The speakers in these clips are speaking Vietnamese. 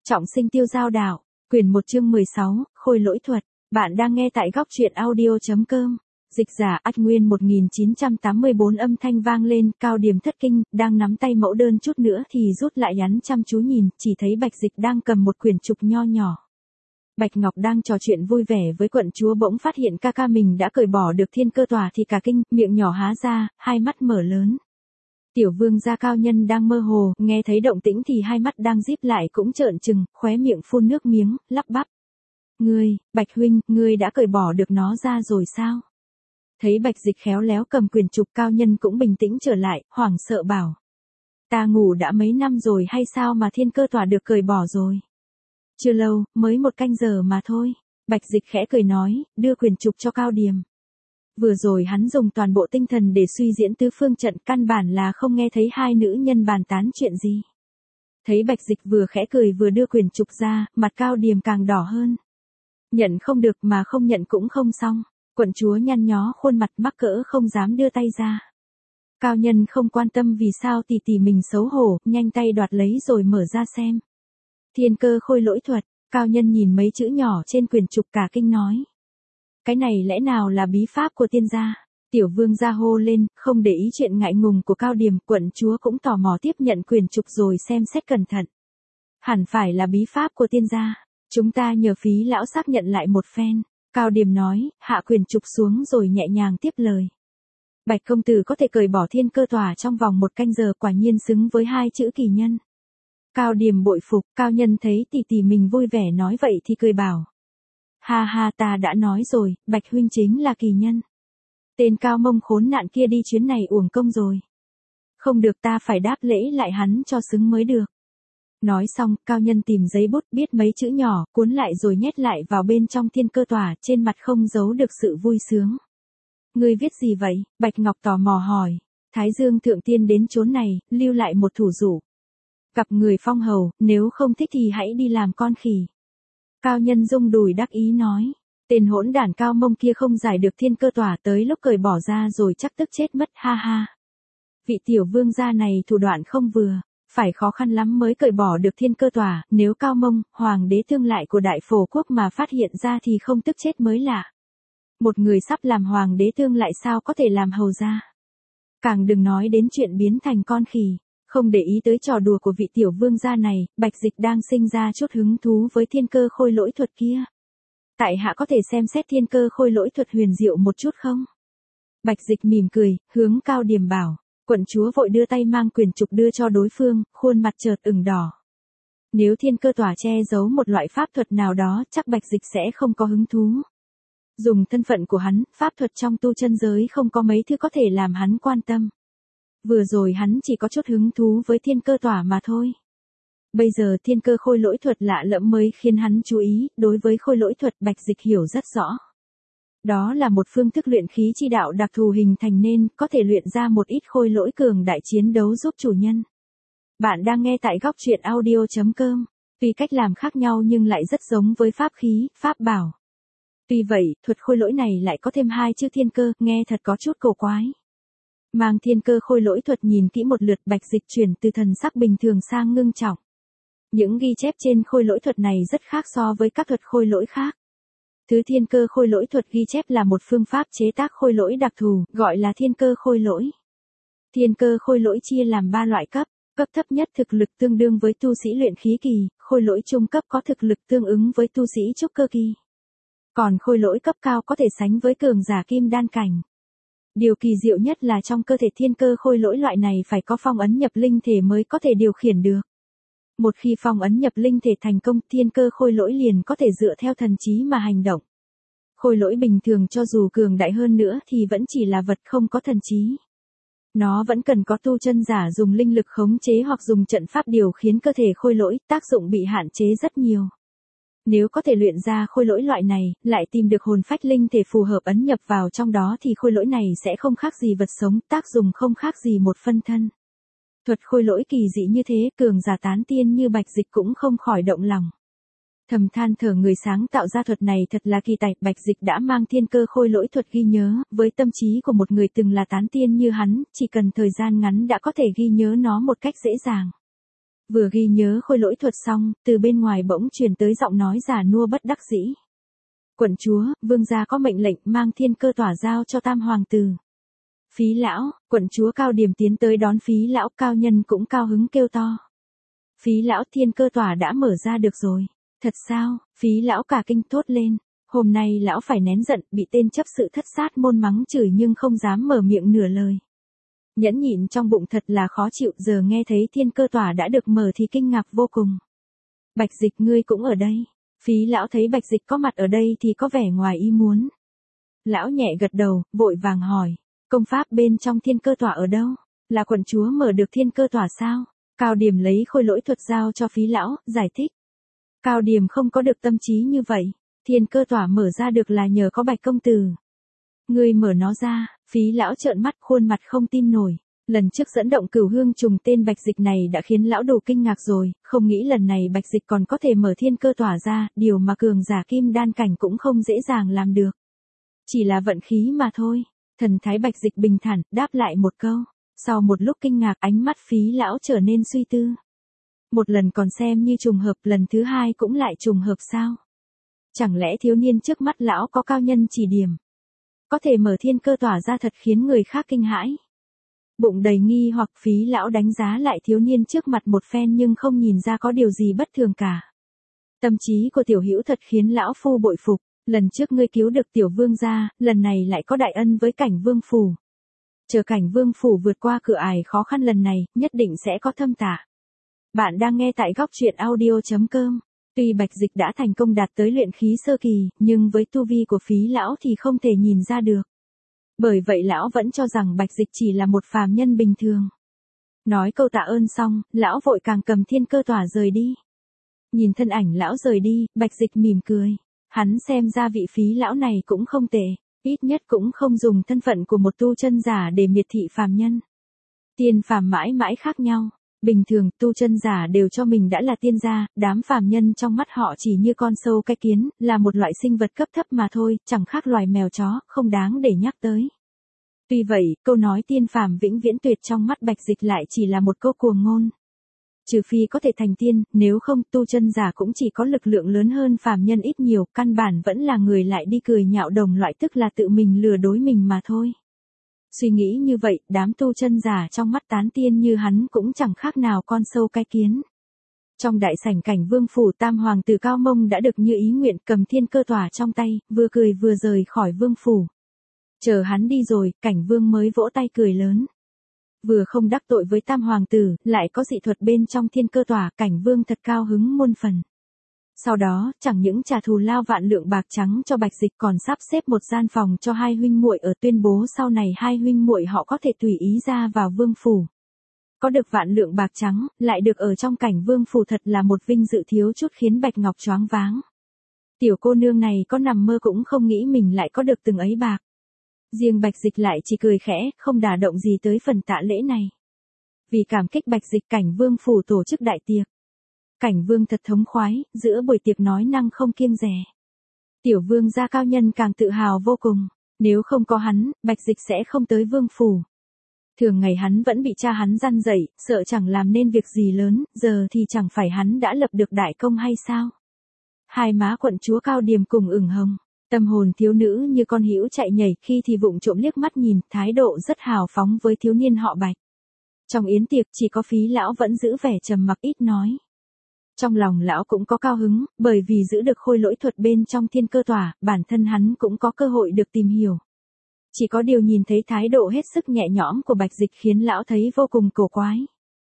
Trọng sinh tiêu giao đạo, quyển 1 chương 16, khôi lỗi thuật. Bạn đang nghe tại góc truyện audio.com. Dịch giả Ách Nguyên 1984 âm thanh vang lên, Cao Điềm thất kinh, đang nắm tay mẫu đơn chút nữa thì rút lại nhắn chăm chú nhìn, chỉ thấy Bạch Dịch đang cầm một quyển trục nho nhỏ. Bạch Ngọc đang trò chuyện vui vẻ với quận chúa bỗng phát hiện ca ca mình đã cởi bỏ được thiên cơ tỏa thì cả kinh, miệng nhỏ há ra, hai mắt mở lớn. Tiểu vương gia Cao Nhân đang mơ hồ, nghe thấy động tĩnh thì hai mắt đang díp lại cũng trợn trừng, khóe miệng phun nước miếng, lắp bắp. Bạch huynh, ngươi đã cởi bỏ được nó ra rồi sao? Thấy Bạch Dịch khéo léo cầm quyền trục, Cao Nhân cũng bình tĩnh trở lại, hoảng sợ bảo. Ta ngủ đã mấy năm rồi hay sao mà thiên cơ tỏa được cởi bỏ rồi? Chưa lâu, mới 1 canh giờ mà thôi. Bạch Dịch khẽ cười nói, đưa quyền trục cho Cao Điềm. Vừa rồi hắn dùng toàn bộ tinh thần để suy diễn tứ phương trận, căn bản là không nghe thấy hai nữ nhân bàn tán chuyện gì. Thấy Bạch Dịch vừa khẽ cười vừa đưa quyền trục ra, mặt Cao Điềm càng đỏ hơn. Nhận không được mà không nhận cũng không xong. Quận chúa nhăn nhó khuôn mặt mắc cỡ không dám đưa tay ra. Cao Nhân không quan tâm vì sao tỷ tỷ mình xấu hổ, nhanh tay đoạt lấy rồi mở ra xem. Thiên cơ khôi lỗi thuật. Cao Nhân nhìn mấy chữ nhỏ trên quyền trục cả kinh nói. Cái này lẽ nào là bí pháp của tiên gia? Tiểu vương gia hô lên, không để ý chuyện ngại ngùng của Cao Điềm, quận chúa cũng tò mò tiếp nhận quyền trục rồi xem xét cẩn thận. Hẳn phải là bí pháp của tiên gia, chúng ta nhờ phí lão xác nhận lại một phen. Cao Điềm nói, hạ quyền trục xuống rồi nhẹ nhàng tiếp lời. Bạch công tử có thể cởi bỏ thiên cơ tỏa trong vòng 1 canh giờ, quả nhiên xứng với 2 chữ kỳ nhân. Cao Điềm bội phục. Cao Nhân thấy tỷ tỷ mình vui vẻ nói vậy thì cười bảo. Ha ha, ta đã nói rồi, Bạch huynh chính là kỳ nhân. Tên Cao Mông khốn nạn kia đi chuyến này uổng công rồi. Không được, ta phải đáp lễ lại hắn cho xứng mới được. Nói xong, Cao Nhân tìm giấy bút viết mấy chữ nhỏ, cuốn lại rồi nhét lại vào bên trong thiên cơ tỏa, trên mặt không giấu được sự vui sướng. Ngươi viết gì vậy? Bạch Ngọc tò mò hỏi. Thái Dương thượng tiên đến chốn này, lưu lại một thủ dụ. Gặp người phong hầu, nếu không thích thì hãy đi làm con khỉ. Cao Nhân rung đùi đắc ý nói. Tên hỗn đản Cao Mông kia không giải được thiên cơ tỏa, tới lúc cởi bỏ ra rồi chắc tức chết mất, ha ha. Vị tiểu vương gia này thủ đoạn không vừa, phải khó khăn lắm mới cởi bỏ được thiên cơ tỏa, nếu Cao Mông, hoàng đế tương lại của Đại Phổ quốc mà phát hiện ra thì không tức chết mới lạ. Một người sắp làm hoàng đế tương lại sao có thể làm hầu gia? Càng đừng nói đến chuyện biến thành con khỉ. Không để ý tới trò đùa của vị tiểu vương gia này, Bạch Dịch đang sinh ra chút hứng thú với thiên cơ khôi lỗi thuật kia. Tại hạ có thể xem xét thiên cơ khôi lỗi thuật huyền diệu một chút không? Bạch Dịch mỉm cười, hướng Cao Điềm bảo. Quận chúa vội đưa tay mang quyền trục đưa cho đối phương, khuôn mặt chợt ửng đỏ. Nếu thiên cơ tỏa che giấu một loại pháp thuật nào đó, chắc Bạch Dịch sẽ không có hứng thú. Dùng thân phận của hắn, pháp thuật trong tu chân giới không có mấy thứ có thể làm hắn quan tâm. Vừa rồi hắn chỉ có chút hứng thú với thiên cơ tỏa mà thôi. Bây giờ thiên cơ khôi lỗi thuật lạ lẫm mới khiến hắn chú ý, đối với khôi lỗi thuật Bạch Dịch hiểu rất rõ. Đó là một phương thức luyện khí chi đạo đặc thù hình thành nên, có thể luyện ra một ít khôi lỗi cường đại chiến đấu giúp chủ nhân. Bạn đang nghe tại góc truyện audio.com. Tuy cách làm khác nhau nhưng lại rất giống với pháp khí, pháp bảo. Tuy vậy, thuật khôi lỗi này lại có thêm 2 chữ thiên cơ, nghe thật có chút cổ quái. Mang thiên cơ khôi lỗi thuật nhìn kỹ một lượt, Bạch Dịch chuyển từ thần sắc bình thường sang ngưng trọng. Những ghi chép trên khôi lỗi thuật này rất khác so với các thuật khôi lỗi khác. Thứ thiên cơ khôi lỗi thuật ghi chép là một phương pháp chế tác khôi lỗi đặc thù, gọi là thiên cơ khôi lỗi. Thiên cơ khôi lỗi chia làm 3 loại cấp. Cấp thấp nhất thực lực tương đương với tu sĩ luyện khí kỳ, khôi lỗi trung cấp có thực lực tương ứng với tu sĩ trúc cơ kỳ. Còn khôi lỗi cấp cao có thể sánh với cường giả kim đan cảnh. Điều kỳ diệu nhất là trong cơ thể thiên cơ khôi lỗi loại này phải có phong ấn nhập linh thể mới có thể điều khiển được. Một khi phong ấn nhập linh thể thành công, thiên cơ khôi lỗi liền có thể dựa theo thần trí mà hành động. Khôi lỗi bình thường cho dù cường đại hơn nữa thì vẫn chỉ là vật không có thần trí. Nó vẫn cần có tu chân giả dùng linh lực khống chế hoặc dùng trận pháp điều khiến cơ thể khôi lỗi, tác dụng bị hạn chế rất nhiều. Nếu có thể luyện ra khôi lỗi loại này, lại tìm được hồn phách linh thể phù hợp ấn nhập vào trong đó thì khôi lỗi này sẽ không khác gì vật sống, tác dụng không khác gì một phân thân. Thuật khôi lỗi kỳ dị như thế, cường giả tán tiên như Bạch Dịch cũng không khỏi động lòng. Thầm than thở, người sáng tạo ra thuật này thật là kỳ tài. Bạch Dịch đã mang thiên cơ khôi lỗi thuật ghi nhớ, với tâm trí của một người từng là tán tiên như hắn, chỉ cần thời gian ngắn đã có thể ghi nhớ nó một cách dễ dàng. Vừa ghi nhớ khôi lỗi thuật xong, từ bên ngoài bỗng truyền tới giọng nói già nua bất đắc dĩ. Quận chúa, vương gia có mệnh lệnh mang thiên cơ tỏa giao cho tam hoàng tử. Phí lão, quận chúa Cao Điềm tiến tới đón phí lão, cao nhân cũng cao hứng kêu to. Phí lão, thiên cơ tỏa đã mở ra được rồi. Thật sao? Phí lão cả kinh thốt lên. Hôm nay lão phải nén giận, bị tên chấp sự thất sát môn mắng chửi nhưng không dám mở miệng nửa lời. Nhẫn nhịn trong bụng thật là khó chịu, giờ nghe thấy thiên cơ tỏa đã được mở thì kinh ngạc vô cùng. Bạch Dịch, ngươi cũng ở đây. Phí lão thấy Bạch Dịch có mặt ở đây thì có vẻ ngoài ý muốn. Lão nhẹ gật đầu, vội vàng hỏi. Công pháp bên trong thiên cơ tỏa ở đâu? Là quận chúa mở được thiên cơ tỏa sao? Cao Điềm lấy khôi lỗi thuật giao cho phí lão, giải thích. Cao Điềm không có được tâm trí như vậy. Thiên cơ tỏa mở ra được là nhờ có Bạch công tử. Ngươi mở nó ra. Phí lão trợn mắt, khuôn mặt không tin nổi. Lần trước dẫn động cửu hương trùng tên Bạch Dịch này đã khiến lão đủ kinh ngạc rồi, không nghĩ lần này Bạch Dịch còn có thể mở thiên cơ tỏa ra, điều mà cường giả kim đan cảnh cũng không dễ dàng làm được. Chỉ là vận khí mà thôi. Thần thái Bạch Dịch bình thản, đáp lại một câu. Sau một lúc kinh ngạc, ánh mắt phí lão trở nên suy tư. Một lần còn xem như trùng hợp, lần thứ hai cũng lại trùng hợp sao? Chẳng lẽ thiếu niên trước mắt lão có cao nhân chỉ điểm? Có thể mở thiên cơ tỏa ra thật khiến người khác kinh hãi. Bụng đầy nghi hoặc, phí lão đánh giá lại thiếu niên trước mặt một phen nhưng không nhìn ra có điều gì bất thường cả. Tâm trí của tiểu hữu thật khiến lão phu bội phục. Lần trước ngươi cứu được tiểu vương gia, lần này lại có đại ân với cảnh vương phủ. Chờ cảnh vương phủ vượt qua cửa ải khó khăn lần này, nhất định sẽ có thâm tạ. Bạn đang nghe tại góc truyện audio.com. Tuy Bạch Dịch đã thành công đạt tới luyện khí sơ kỳ, nhưng với tu vi của phí lão thì không thể nhìn ra được. Bởi vậy lão vẫn cho rằng Bạch Dịch chỉ là một phàm nhân bình thường. Nói câu tạ ơn xong, lão vội càng cầm thiên cơ tỏa rời đi. Nhìn thân ảnh lão rời đi, Bạch Dịch mỉm cười. Hắn xem ra vị phí lão này cũng không tệ, ít nhất cũng không dùng thân phận của một tu chân giả để miệt thị phàm nhân. Tiên phàm mãi mãi khác nhau. Bình thường, tu chân giả đều cho mình đã là tiên gia, đám phàm nhân trong mắt họ chỉ như con sâu cái kiến, là một loại sinh vật cấp thấp mà thôi, chẳng khác loài mèo chó, không đáng để nhắc tới. Tuy vậy, câu nói tiên phàm vĩnh viễn tuyệt trong mắt Bạch Dịch lại chỉ là một câu cuồng ngôn. Trừ phi có thể thành tiên, nếu không tu chân giả cũng chỉ có lực lượng lớn hơn phàm nhân ít nhiều, căn bản vẫn là người lại đi cười nhạo đồng loại, tức là tự mình lừa dối mình mà thôi. Suy nghĩ như vậy, đám tu chân giả trong mắt tán tiên như hắn cũng chẳng khác nào con sâu cái kiến. Trong đại sảnh cảnh vương phủ, tam hoàng tử Cao Mông đã được như ý nguyện, cầm thiên cơ tỏa trong tay, vừa cười vừa rời khỏi vương phủ. Chờ hắn đi rồi, cảnh vương mới vỗ tay cười lớn. Vừa không đắc tội với tam hoàng tử, lại có dị thuật bên trong thiên cơ tỏa, cảnh vương thật cao hứng muôn phần. Sau đó, chẳng những trả thù lao vạn lượng bạc trắng cho Bạch Dịch, còn sắp xếp một gian phòng cho hai huynh muội ở, tuyên bố sau này hai huynh muội họ có thể tùy ý ra vào vương phủ. Có được vạn lượng bạc trắng, lại được ở trong cảnh vương phủ thật là một vinh dự thiếu chút khiến Bạch Ngọc choáng váng. Tiểu cô nương này có nằm mơ cũng không nghĩ mình lại có được từng ấy bạc. Riêng Bạch Dịch lại chỉ cười khẽ, không đả động gì tới phần tạ lễ này. Vì cảm kích Bạch Dịch, cảnh vương phủ tổ chức đại tiệc. Cảnh vương thật thống khoái, giữa buổi tiệc nói năng không kiêng dè. Tiểu vương gia cao nhân càng tự hào vô cùng. Nếu không có hắn, Bạch Dịch sẽ không tới vương phủ. Thường ngày hắn vẫn bị cha hắn răn dạy, sợ chẳng làm nên việc gì lớn, giờ thì chẳng phải hắn đã lập được đại công hay sao? Hai má quận chúa Cao Điềm cùng ửng hồng. Tâm hồn thiếu nữ như con hữu chạy nhảy, khi thì vụng trộm liếc mắt nhìn, thái độ rất hào phóng với thiếu niên họ Bạch. Trong yến tiệc chỉ có phí lão vẫn giữ vẻ trầm mặc ít nói. Trong lòng lão cũng có cao hứng, bởi vì giữ được khôi lỗi thuật bên trong thiên cơ tỏa, bản thân hắn cũng có cơ hội được tìm hiểu. Chỉ có điều nhìn thấy thái độ hết sức nhẹ nhõm của Bạch Dịch khiến lão thấy vô cùng cổ quái.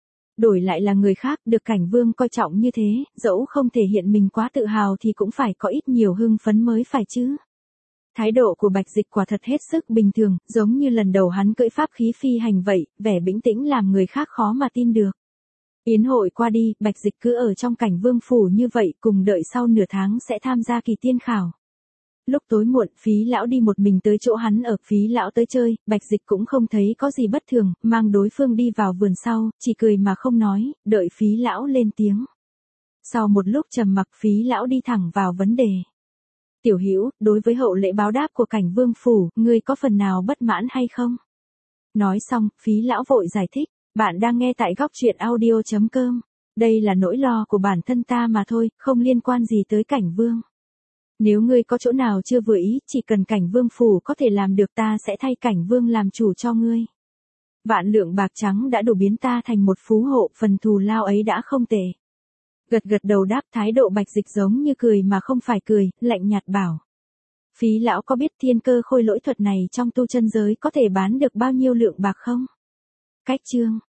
Đổi lại là người khác, được cảnh vương coi trọng như thế, dẫu không thể hiện mình quá tự hào thì cũng phải có ít nhiều hưng phấn mới phải chứ. Thái độ của Bạch Dịch quả thật hết sức bình thường, giống như lần đầu hắn cưỡi pháp khí phi hành vậy, vẻ bình tĩnh làm người khác khó mà tin được. Yến hội qua đi, Bạch Dịch cứ ở trong cảnh vương phủ như vậy, cùng đợi sau nửa tháng sẽ tham gia kỳ tiên khảo. Lúc tối muộn, phí lão đi một mình tới chỗ hắn ở, phí lão tới chơi, Bạch Dịch cũng không thấy có gì bất thường, mang đối phương đi vào vườn sau, chỉ cười mà không nói, đợi phí lão lên tiếng. Sau một lúc trầm mặc, phí lão đi thẳng vào vấn đề. Tiểu Hữu, đối với hậu lễ báo đáp của cảnh vương phủ, ngươi có phần nào bất mãn hay không? Nói xong, phí lão vội giải thích, bạn đang nghe tại góc truyện audio.com. Đây là nỗi lo của bản thân ta mà thôi, không liên quan gì tới cảnh vương. Nếu ngươi có chỗ nào chưa vừa ý, chỉ cần cảnh vương phủ có thể làm được ta sẽ thay cảnh vương làm chủ cho ngươi. Vạn lượng bạc trắng đã đủ biến ta thành một phú hộ, phần thù lao ấy đã không tệ. Gật gật đầu đáp, thái độ Bạch Dịch giống như cười mà không phải cười, lạnh nhạt bảo. Phí lão có biết thiên cơ khôi lỗi thuật này trong tu chân giới có thể bán được bao nhiêu lượng bạc không? Cách chương